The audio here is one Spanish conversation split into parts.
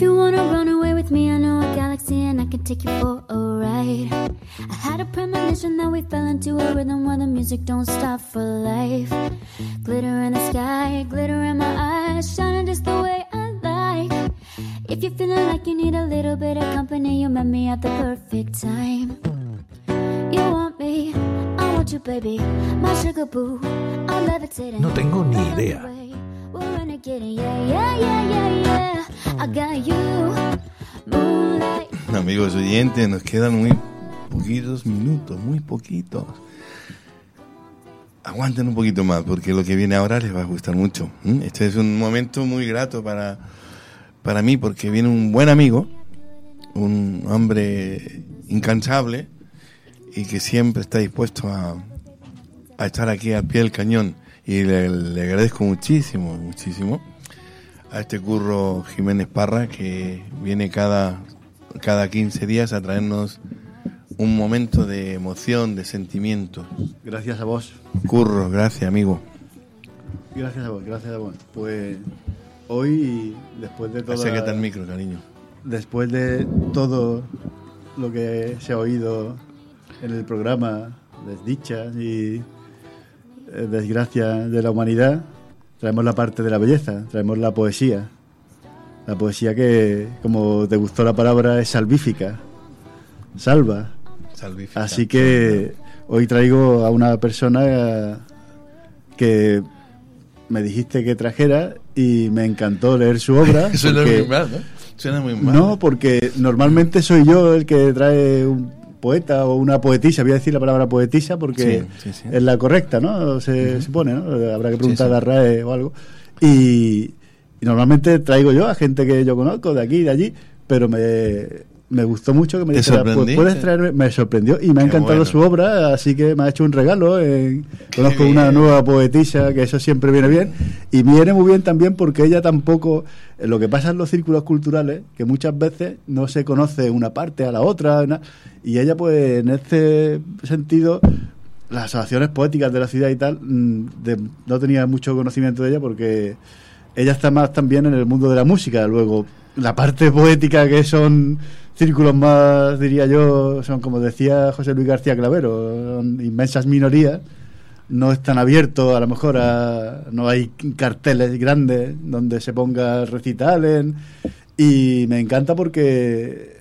If you wanna run away with me, I know a galaxy and I can take you for a ride. I had a premonition that we fell into a rhythm where the music don't stop for life. Glitter in the sky, glitter in my eyes, shining just the way I like. If you're feeling like you need a little bit of company, you met me at the perfect time. You want me, I want you, baby, my sugar boo, I'm levitating. No tengo ni idea. We're renegade, yeah, yeah, yeah, yeah, yeah. I got you, moonlight. Amigos oyentes, nos quedan muy poquitos minutos, muy poquitos. Aguanten un poquito más, porque lo que viene ahora les va a gustar mucho. Este es un momento muy grato para mí, porque viene un buen amigo, un hombre incansable y que siempre está dispuesto a estar aquí al pie del cañón. Y le agradezco muchísimo, muchísimo a este Curro Jiménez Parra, que viene cada 15 días a traernos un momento de emoción, de sentimiento. Gracias a vos. Curro, gracias, amigo. Gracias a vos, gracias a vos. Pues hoy, después de todo... Acércate al micro, cariño. Después de todo lo que se ha oído en el programa, desdichas y desgracias de la humanidad, traemos la parte de la belleza, traemos la poesía. La poesía que, como te gustó la palabra, es salvífica. Salva. Salvífica. Así que hoy traigo a una persona que me dijiste que trajera y me encantó leer su obra. Suena muy mal, ¿no? Suena muy mal. No, porque normalmente soy yo el que trae un poeta o una poetisa. Voy a decir la palabra poetisa porque sí. Es la correcta, ¿no? Se supone, ¿no? Habrá que preguntar a RAE o algo. Y normalmente traigo yo a gente que yo conozco, de aquí y de allí, pero me gustó mucho que me dijera, pues puedes traerme. Me sorprendió y me ha encantado su obra, así que me ha hecho un regalo. Conozco una nueva poetisa, que eso siempre viene bien, y viene muy bien también porque ella tampoco, lo que pasa en los círculos culturales, que muchas veces no se conoce una parte a la otra, y ella pues en este sentido, las asociaciones poéticas de la ciudad y tal, no tenía mucho conocimiento de ella porque ella está más también en el mundo de la música. Luego la parte poética, que son círculos más, diría yo, son, como decía José Luis García Clavero, son inmensas minorías, no están abiertos a lo mejor no hay carteles grandes donde se ponga recitales, y me encanta porque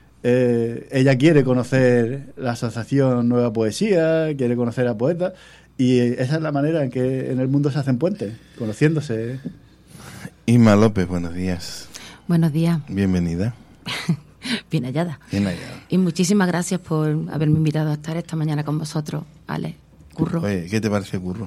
ella quiere conocer la Asociación Nueva Poesía, quiere conocer a poetas, y esa es la manera en que en el mundo se hacen puentes, conociéndose. Inma López, buenos días. Buenos días. Bienvenida. Bien hallada. Bien hallada. Y muchísimas gracias por haberme invitado a estar esta mañana con vosotros, Ale, Curro. Oye, ¿qué te parece Curro?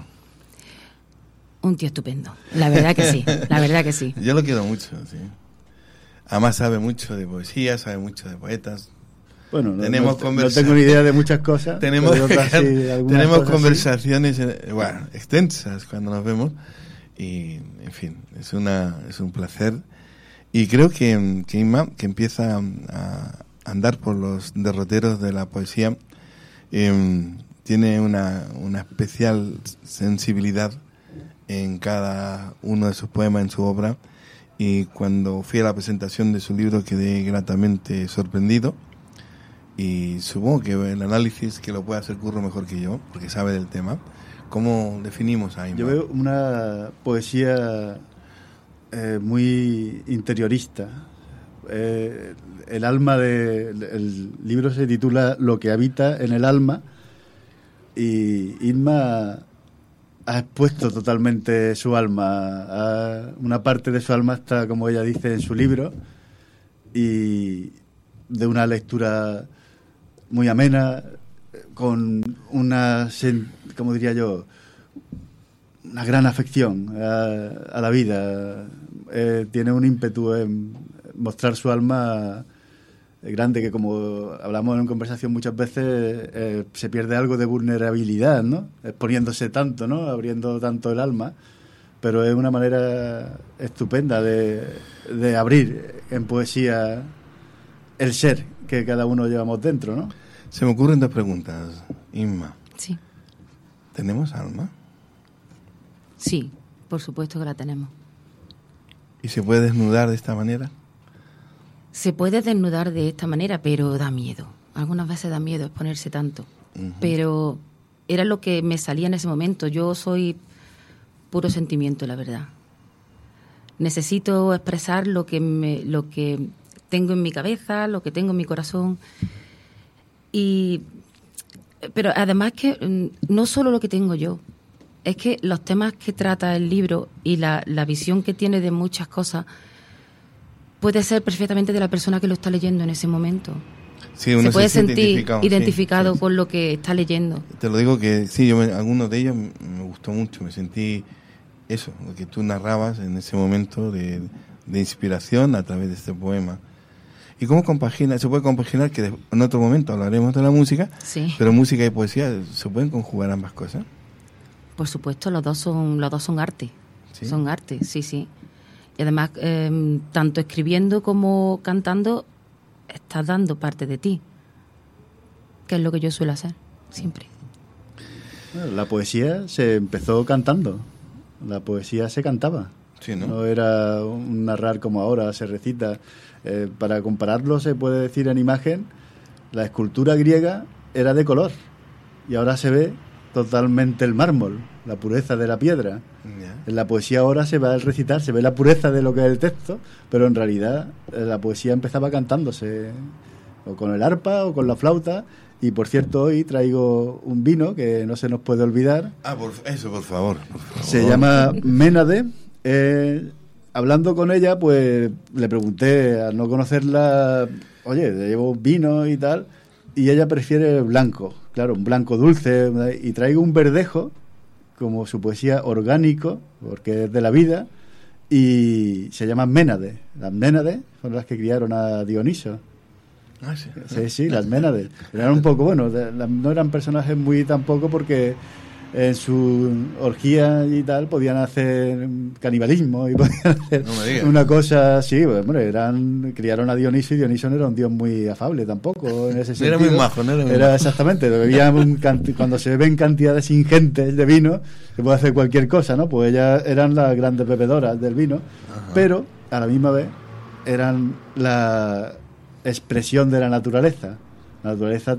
Un tío estupendo. La verdad que sí, la verdad que sí. Yo lo quiero mucho, sí. Además sabe mucho de poesía, sabe mucho de poetas. Bueno, no tengo ni idea de muchas cosas. Tenemos cosas conversaciones extensas cuando nos vemos, y en fin, es un placer. Y creo que Inma, que empieza a andar por los derroteros de la poesía, tiene una especial sensibilidad en cada uno de sus poemas, en su obra, y cuando fui a la presentación de su libro quedé gratamente sorprendido, y supongo que el análisis que lo puede hacer Curro mejor que yo, porque sabe del tema. ¿Cómo definimos a Inma? Yo veo una poesía muy interiorista. El alma el libro se titula Lo que habita en el alma, y Inma ha expuesto totalmente su alma. Una parte de su alma está, como ella dice, en su libro, y de una lectura muy amena, con como diría yo, una gran afección a la vida. Tiene un ímpetu en mostrar su alma grande, que, como hablamos en conversación muchas veces, se pierde algo de vulnerabilidad, ¿no? Exponiéndose tanto, ¿no? Abriendo tanto el alma, pero es una manera estupenda de abrir en poesía el ser que cada uno llevamos dentro, ¿no? Se me ocurren dos preguntas, Inma. Sí. ¿Tenemos alma? Sí, por supuesto que la tenemos. ¿Y se puede desnudar de esta manera? Se puede desnudar de esta manera, pero da miedo. Algunas veces da miedo exponerse tanto. Uh-huh. Pero era lo que me salía en ese momento. Yo soy puro sentimiento, la verdad. Necesito expresar lo que tengo en mi cabeza, lo que tengo en mi corazón. Pero además que no solo lo que tengo yo, es que los temas que trata el libro y la visión que tiene de muchas cosas puede ser perfectamente de la persona que lo está leyendo en ese momento. Sí, uno se puede sentir identificado sí. con lo que está leyendo. Te lo digo que sí, algunos de ellos me gustó mucho, me sentí eso, lo que tú narrabas en ese momento de inspiración a través de este poema. ¿Y cómo compagina? Se puede compaginar, que en otro momento hablaremos de la música, sí. Pero música y poesía, ¿se pueden conjugar ambas cosas? Por supuesto, los dos son arte. ¿Sí? Son arte, sí. Y además, tanto escribiendo como cantando, estás dando parte de ti, que es lo que yo suelo hacer, siempre. Bueno, la poesía se empezó cantando, la poesía se cantaba. Sí, ¿no? No era un narrar como ahora, se recita. Para compararlo, se puede decir en imagen, la escultura griega era de color y ahora se ve totalmente el mármol, la pureza de la piedra. Yeah. En la poesía ahora se va a recitar, se ve la pureza de lo que es el texto, pero en realidad la poesía empezaba cantándose, o con el arpa o con la flauta. Y por cierto, hoy traigo un vino que no se nos puede olvidar. Por favor. Se llama Ménade. Hablando con ella, pues le pregunté, al no conocerla, oye, llevo vino y tal, y ella prefiere blanco, claro, un blanco dulce, y traigo un verdejo, como su poesía orgánico, porque es de la vida, y se llama Ménade. Las Ménades fueron las que criaron a Dioniso. Ah, sí. Sí, las Ménades. Eran un poco, bueno, no eran personajes muy tampoco porque en su orgía y tal podían hacer canibalismo y podían hacer una cosa así. Bueno, criaron a Dioniso y Dioniso no era un dios muy afable tampoco en ese sentido. Era muy majo, no era muy majo. Exactamente, cuando se beben cantidades ingentes de vino se puede hacer cualquier cosa, ¿no? Pues ellas eran las grandes bebedoras del vino. Ajá. Pero a la misma vez eran la expresión de la naturaleza. La naturaleza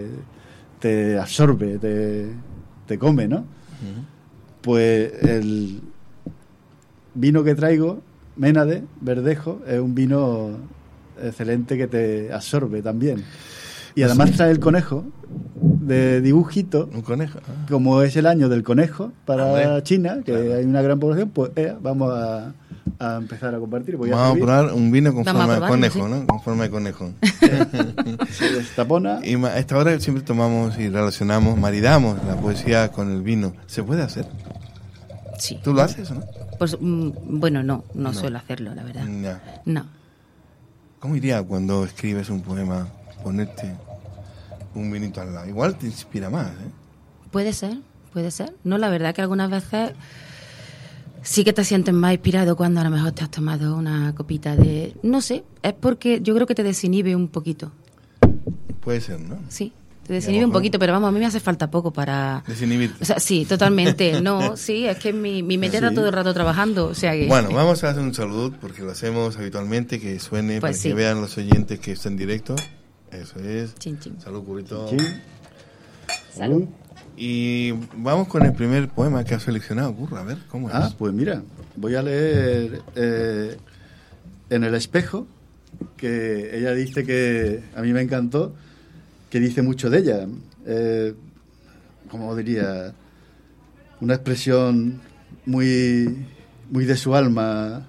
te absorbe, te come, ¿no? Uh-huh. Pues el vino que traigo, Ménade, verdejo, es un vino excelente que te absorbe también. Y además trae el conejo de dibujito. Un conejo. Como es el año del conejo para China, que hay una gran población, pues vamos a empezar a compartir. Vamos a probar un vino con forma de conejo, ¿no? Con forma de conejo. Se destapona. Y a esta hora siempre tomamos y relacionamos, maridamos la poesía con el vino. ¿Se puede hacer? Sí. ¿Tú lo haces o no? Pues, bueno, no suelo hacerlo, la verdad. No. ¿Cómo iría cuando escribes un poema ponerte un vinito al lado? Igual te inspira más, ¿eh? Puede ser. No, la verdad que algunas veces sí que te sientes más inspirado cuando a lo mejor te has tomado una copita de... No sé, es porque yo creo que te desinhibe un poquito. Puede ser, ¿no? Sí, te desinhibe un poquito, pero vamos, a mí me hace falta poco para... Desinhibirte. O sea, sí, totalmente. No, sí, es que mi mente está todo el rato trabajando, o sea que... Bueno, vamos a hacer un saludo, porque lo hacemos habitualmente, que suene, pues para que vean los oyentes que están en directo. Eso es. Chin, chin. Salud, curito. Chin. Salud. Y vamos con el primer poema que has seleccionado, Curro, a ver, ¿cómo es? Pues mira, voy a leer En el espejo, que ella dice que a mí me encantó, que dice mucho de ella. ¿Cómo diría? Una expresión muy, muy de su alma.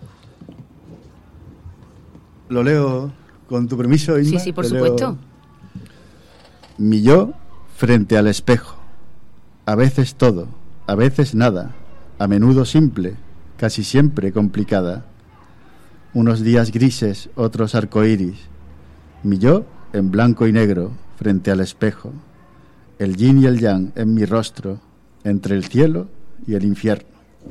Lo leo con tu permiso, Inma. Sí, por supuesto. Mi yo frente al espejo. A veces todo, a veces nada, a menudo simple, casi siempre complicada. Unos días grises, otros arcoíris. Mi yo en blanco y negro, frente al espejo. El yin y el yang en mi rostro, entre el cielo y el infierno.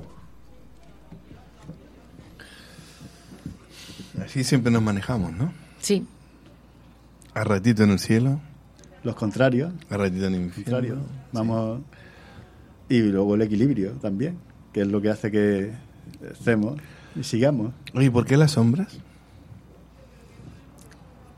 Así siempre nos manejamos, ¿no? Sí. A ratito en el cielo. Los contrarios. A ratito en el infierno. Vamos... Y luego el equilibrio también, que es lo que hace que estemos y sigamos. Oye, ¿por qué las sombras?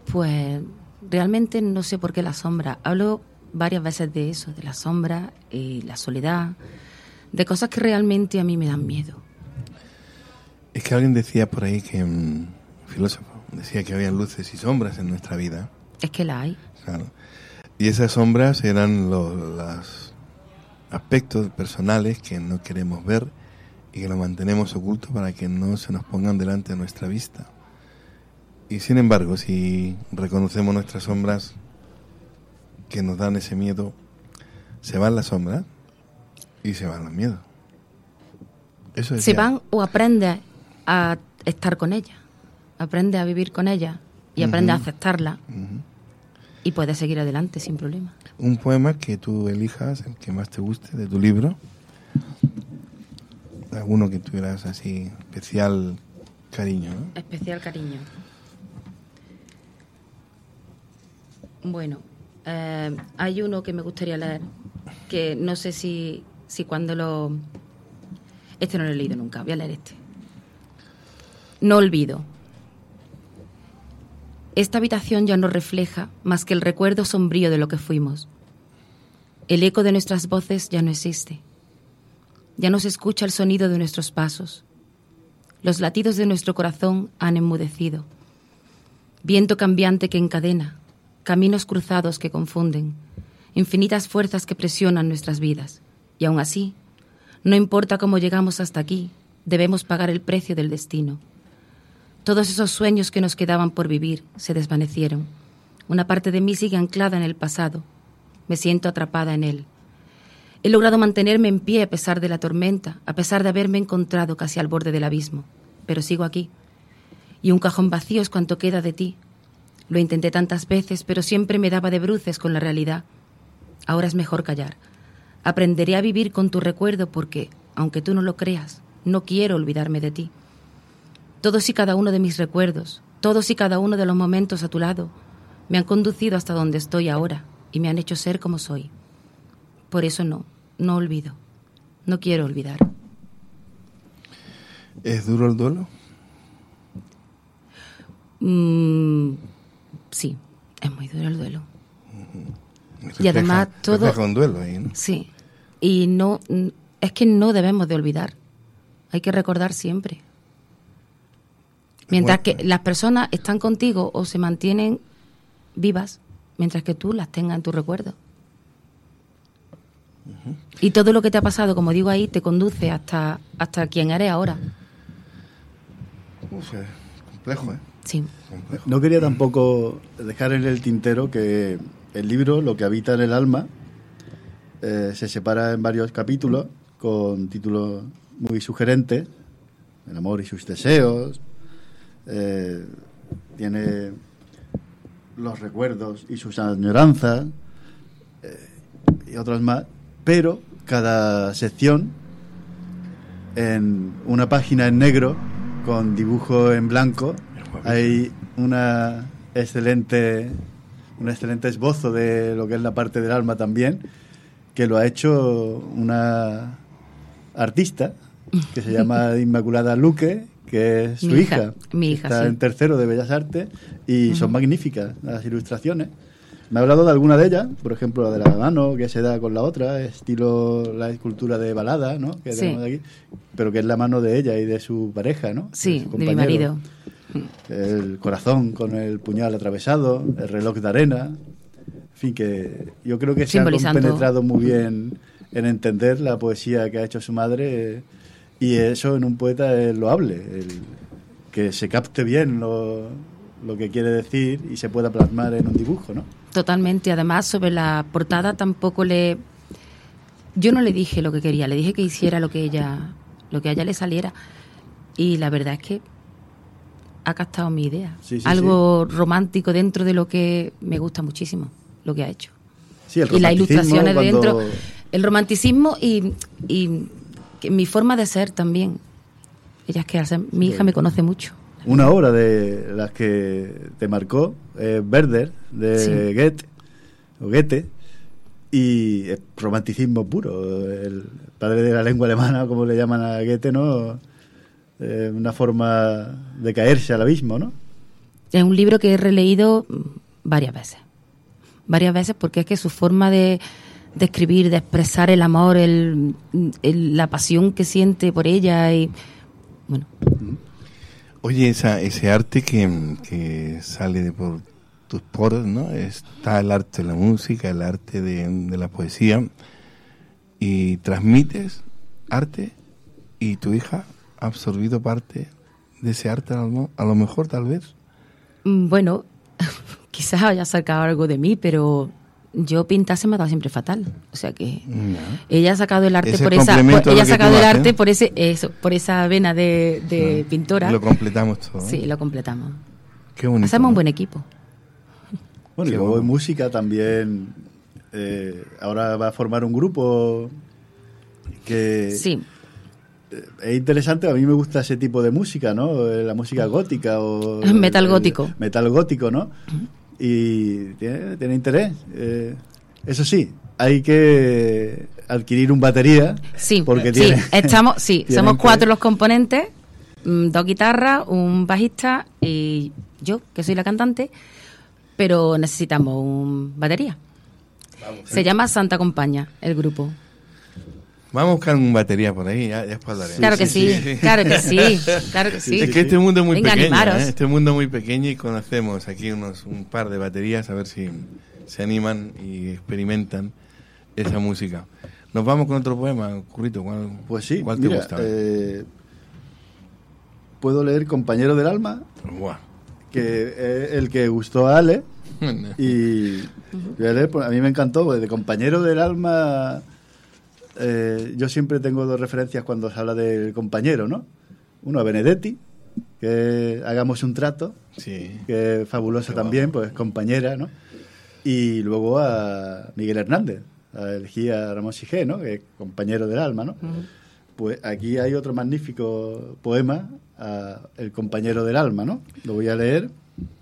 Pues realmente no sé por qué la sombra. Hablo varias veces de eso, de la sombra y la soledad, de cosas que realmente a mí me dan miedo. Es que alguien decía por ahí que, filósofo, decía que había luces y sombras en nuestra vida. Es que la hay. Claro. Y esas sombras eran los aspectos personales que no queremos ver y que los mantenemos ocultos para que no se nos pongan delante de nuestra vista. Y sin embargo, si reconocemos nuestras sombras que nos dan ese miedo, se van las sombras y se van los miedos. Eso decía. Se van, o aprendes a estar con ella, aprendes a vivir con ella y aprendes a aceptarla y puedes seguir adelante sin problema. Un poema que tú elijas, el que más te guste de tu libro, alguno que tuvieras así especial cariño, ¿no? Especial cariño. Bueno, hay uno que me gustaría leer, que no sé si cuando lo... Este no lo he leído nunca, voy a leer este. No olvido. Esta habitación ya no refleja más que el recuerdo sombrío de lo que fuimos. El eco de nuestras voces ya no existe. Ya no se escucha el sonido de nuestros pasos. Los latidos de nuestro corazón han enmudecido. Viento cambiante que encadena, caminos cruzados que confunden, infinitas fuerzas que presionan nuestras vidas. Y aún así, no importa cómo llegamos hasta aquí, debemos pagar el precio del destino. Todos esos sueños que nos quedaban por vivir se desvanecieron. Una parte de mí sigue anclada en el pasado. Me siento atrapada en él. He logrado mantenerme en pie a pesar de la tormenta, a pesar de haberme encontrado casi al borde del abismo. Pero sigo aquí. Y un cajón vacío es cuanto queda de ti. Lo intenté tantas veces, pero siempre me daba de bruces con la realidad. Ahora es mejor callar. Aprenderé a vivir con tu recuerdo porque, aunque tú no lo creas, no quiero olvidarme de ti. Todos y cada uno de mis recuerdos, todos y cada uno de los momentos a tu lado, me han conducido hasta donde estoy ahora y me han hecho ser como soy. Por eso no olvido. No quiero olvidar. ¿Es duro el duelo? Sí, es muy duro el duelo. Refleja, y además todo... Refleja un duelo ahí, ¿no? Sí, y no... Es que no debemos de olvidar. Hay que recordar siempre. Mientras que las personas están contigo o se mantienen vivas, mientras que tú las tengas en tu recuerdo. Y todo lo que te ha pasado, como digo ahí, te conduce hasta quien eres ahora. Complejo, ¿eh? Sí. Complejo. No quería tampoco dejar en el tintero que el libro, Lo que habita en el alma, se separa en varios capítulos con títulos muy sugerentes: El amor y sus deseos, tiene los recuerdos y sus añoranzas, y otras más, pero cada sección en una página en negro con dibujo en blanco hay un excelente esbozo de lo que es la parte del alma también, que lo ha hecho una artista que se llama Inmaculada Luque, que es su hija. Mi hija, está sí. en tercero de Bellas Artes y son magníficas las ilustraciones. Me ha hablado de alguna de ellas, por ejemplo la de la mano que se da con la otra, estilo la escultura de Balada, ¿no? Que Sí. tenemos aquí, pero que es la mano de ella y de su pareja, ¿no? Sí, su de mi marido. El corazón con el puñal atravesado, el reloj de arena, en fin, que yo creo que se ha penetrado muy bien en entender la poesía que ha hecho su madre, y eso en un poeta es loable, que se capte bien lo que quiere decir y se pueda plasmar en un dibujo, ¿no? Totalmente. Además, sobre la portada tampoco yo no le dije lo que quería, le dije que hiciera lo que a ella le saliera, y la verdad es que ha captado mi idea. Sí, algo romántico dentro de lo que me gusta muchísimo, lo que ha hecho. Sí, y las ilustraciones cuando... dentro, el romanticismo y mi forma de ser también. Ella es que mi hija me conoce mucho. Una obra de las que te marcó, Werther, de Goethe, y es romanticismo puro. El padre de la lengua alemana, como le llaman a Goethe, ¿no? Una forma de caerse al abismo, ¿no? Es un libro que he releído varias veces, porque es que su forma de escribir, de expresar el amor, la pasión que siente por ella, y bueno. Oye, ese arte que sale de por tus poros, ¿no? Está el arte de la música, el arte de la poesía, y transmites arte, y tu hija ha absorbido parte de ese arte, a lo mejor, tal vez. Bueno, quizás haya sacado algo de mí, pero yo pintar se me ha dado siempre fatal. O sea que ella ha sacado el arte por esa vena de pintora. Lo completamos todo. Sí, lo completamos. Qué bonito. Hacemos un buen equipo. Bueno, y luego en música también. Ahora va a formar un grupo que... Sí. Es interesante, a mí me gusta ese tipo de música, ¿no? La música gótica o... Metal gótico. Metal gótico, ¿no? Y tiene interés. Eso sí, hay que adquirir un batería. Sí, porque somos 4 los componentes, 2 guitarras, un bajista y yo, que soy la cantante, pero necesitamos un batería. Se llama Santa Compaña, el grupo. Vamos a buscar una batería por ahí, ya después hablaremos. Claro que sí. Es que este mundo es muy pequeño, animaros. Este mundo es muy pequeño, y conocemos aquí un par de baterías, a ver si se animan y experimentan esa música. Nos vamos con otro poema, Currito. Pues sí, ¿cuál te gusta? Puedo leer Compañero del Alma, Buah. que es el que gustó a Ale, y voy a leer, a mí me encantó, de Compañero del Alma. Yo siempre tengo 2 referencias cuando se habla del compañero, ¿no? Uno a Benedetti, que hagamos un trato, sí, que es fabulosa también, pues compañera, ¿no? Y luego a Miguel Hernández, elegí a Ramón Sigé, ¿no? Que es compañero del alma, ¿no? Pues aquí hay otro magnífico poema, El compañero del alma, ¿no? Lo voy a leer.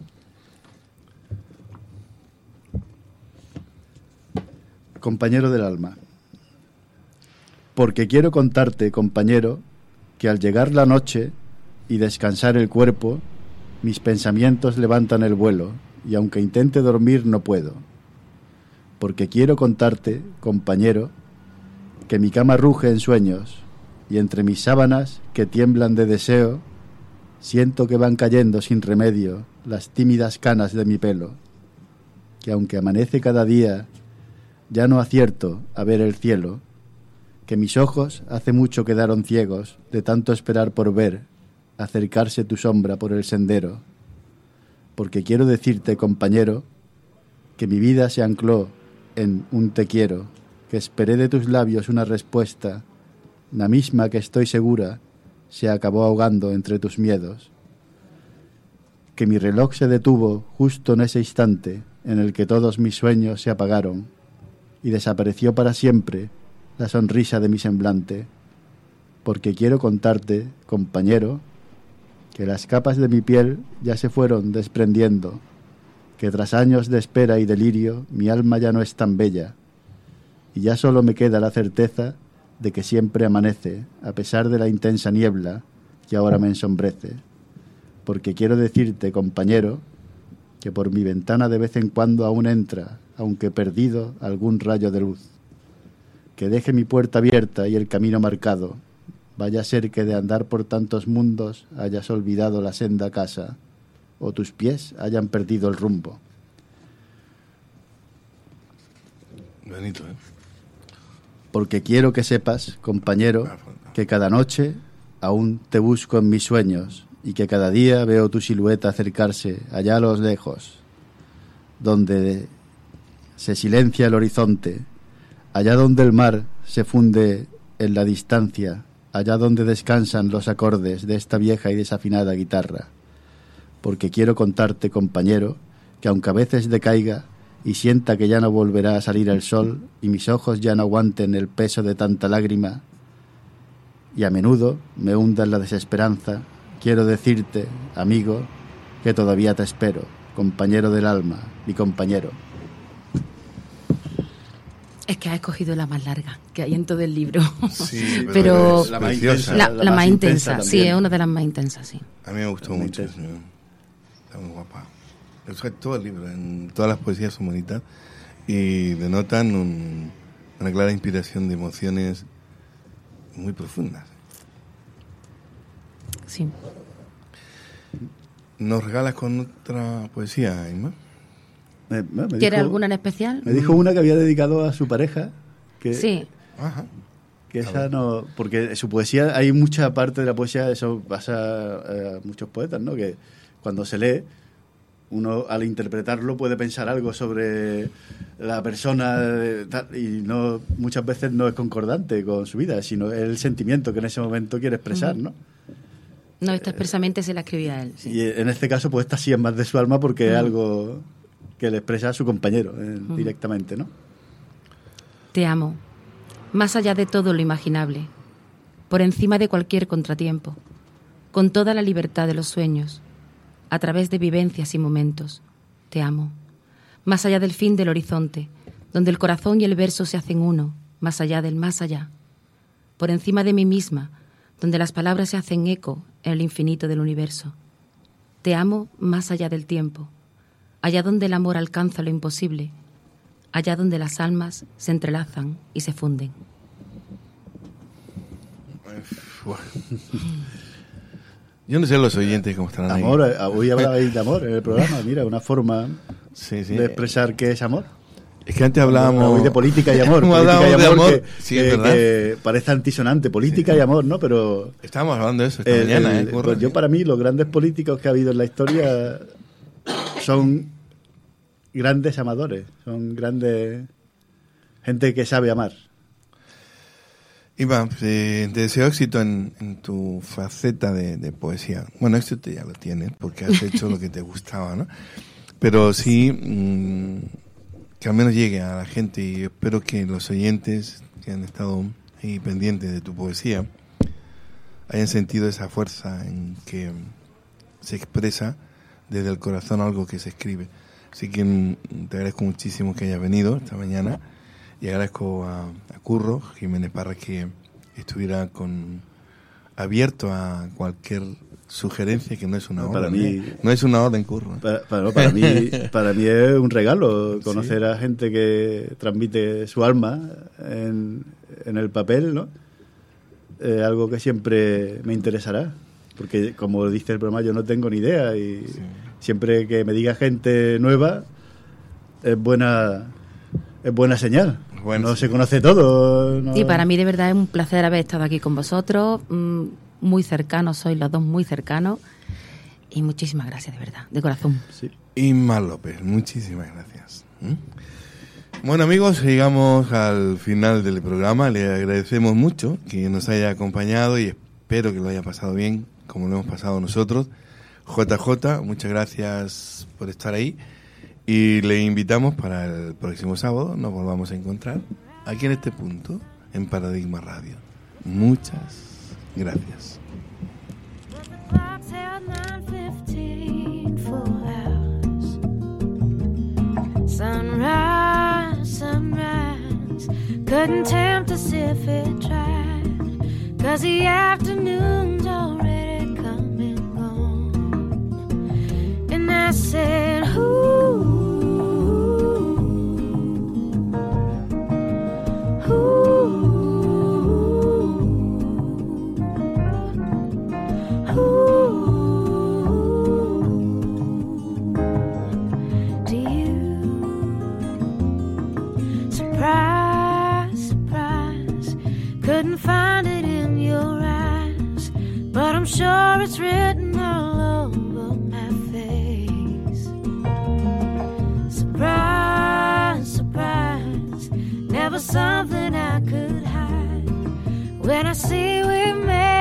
Compañero del alma. Porque quiero contarte, compañero, que al llegar la noche y descansar el cuerpo, mis pensamientos levantan el vuelo, y aunque intente dormir no puedo. Porque quiero contarte, compañero, que mi cama ruge en sueños, y entre mis sábanas, que tiemblan de deseo, siento que van cayendo sin remedio las tímidas canas de mi pelo, que aunque amanece cada día, ya no acierto a ver el cielo, que mis ojos hace mucho quedaron ciegos de tanto esperar por ver acercarse tu sombra por el sendero, porque quiero decirte, compañero, que mi vida se ancló en un te quiero, que esperé de tus labios una respuesta, la misma que estoy segura se acabó ahogando entre tus miedos, que mi reloj se detuvo justo en ese instante en el que todos mis sueños se apagaron y desapareció para siempre la sonrisa de mi semblante, porque quiero contarte, compañero, que las capas de mi piel ya se fueron desprendiendo, que tras años de espera y delirio mi alma ya no es tan bella, y ya solo me queda la certeza de que siempre amanece, a pesar de la intensa niebla que ahora me ensombrece, porque quiero decirte, compañero, que por mi ventana de vez en cuando aún entra, aunque perdido, algún rayo de luz, que deje mi puerta abierta y el camino marcado, vaya a ser que de andar por tantos mundos hayas olvidado la senda a casa, o tus pies hayan perdido el rumbo. Bonito, ¿eh? Porque quiero que sepas, compañero, que cada noche aún te busco en mis sueños y que cada día veo tu silueta acercarse allá a los lejos, donde se silencia el horizonte, allá donde el mar se funde en la distancia, allá donde descansan los acordes de esta vieja y desafinada guitarra. Porque quiero contarte, compañero, que aunque a veces decaiga y sienta que ya no volverá a salir el sol y mis ojos ya no aguanten el peso de tanta lágrima, y a menudo me hunda en la desesperanza, quiero decirte, amigo, que todavía te espero, compañero del alma, mi compañero. Es que ha escogido la más larga que hay en todo el libro. Sí, pero la más intensa. La más intensa, sí, es una de las más intensas, sí. A mí me gustó mucho. Está muy guapa. Eso es todo el libro, en todas las poesías son bonitas y denotan una clara inspiración de emociones muy profundas. Sí. ¿Nos regalas con otra poesía, Inma? ¿Quieres alguna en especial? Me dijo una que había dedicado a su pareja. Que, sí. Ajá. Que esa no, porque su poesía, hay mucha parte de la poesía, eso pasa a muchos poetas, ¿no? Que cuando se lee, uno al interpretarlo puede pensar algo sobre la persona y no muchas veces no es concordante con su vida, sino el sentimiento que en ese momento quiere expresar, ¿no? No, esta expresamente se la escribía a él. Sí. Y en este caso, pues esta sí es más de su alma porque es algo que le expresa a su compañero directamente, ¿no? Te amo, más allá de todo lo imaginable, por encima de cualquier contratiempo, con toda la libertad de los sueños, a través de vivencias y momentos. Te amo, más allá del fin del horizonte, donde el corazón y el verso se hacen uno, más allá del más allá, por encima de mí misma, donde las palabras se hacen eco en el infinito del universo. Te amo más allá del tiempo, allá donde el amor alcanza lo imposible, allá donde las almas se entrelazan y se funden. Yo no sé los oyentes cómo estarán amor, ahí. Hoy hablabais de amor en el programa, mira, una forma de expresar qué es amor. Es que antes hablábamos... Hoy de política y amor. Política y amor. Que parece antisonante, política y amor, ¿no? Pero... Estábamos hablando de eso esta mañana. Pues yo, para mí, los grandes políticos que ha habido en la historia son grandes amadores, son grandes gente que sabe amar. Iván, te deseo éxito en tu faceta de poesía. Bueno, éxito ya lo tienes porque has hecho lo que te gustaba, ¿no? Pero sí, que al menos llegue a la gente, y espero que los oyentes que han estado ahí pendientes de tu poesía hayan sentido esa fuerza en que se expresa desde el corazón algo que se escribe. Así que te agradezco muchísimo que hayas venido esta mañana y agradezco a Curro Jiménez Parra que estuviera abierto a cualquier sugerencia, que no es una orden. Para mí, no es una orden, Curro. Para mí es un regalo conocer a gente que transmite su alma en el papel, ¿no? Algo que siempre me interesará, porque como dice el programa, yo no tengo ni idea y siempre que me diga gente nueva es buena señal. Bueno, no se conoce todo. No... Y para mí de verdad es un placer haber estado aquí con vosotros, muy cercanos, sois los dos muy cercanos, y muchísimas gracias, de verdad, de corazón. Sí. Inma López, muchísimas gracias. Bueno, amigos, llegamos al final del programa. Le agradecemos mucho que nos haya acompañado y espero que lo haya pasado bien, como lo hemos pasado nosotros. JJ, muchas gracias por estar ahí. Y le invitamos para el próximo sábado, nos volvamos a encontrar aquí en este punto, en Paradigma Radio. Muchas gracias. Sunrise, sunrise, couldn't tempt us if it tried, 'cause the afternoon's already come and gone. And I said, ooh, couldn't find it in your eyes, but I'm sure it's written all over my face. Surprise, surprise, never something I could hide. When I see we made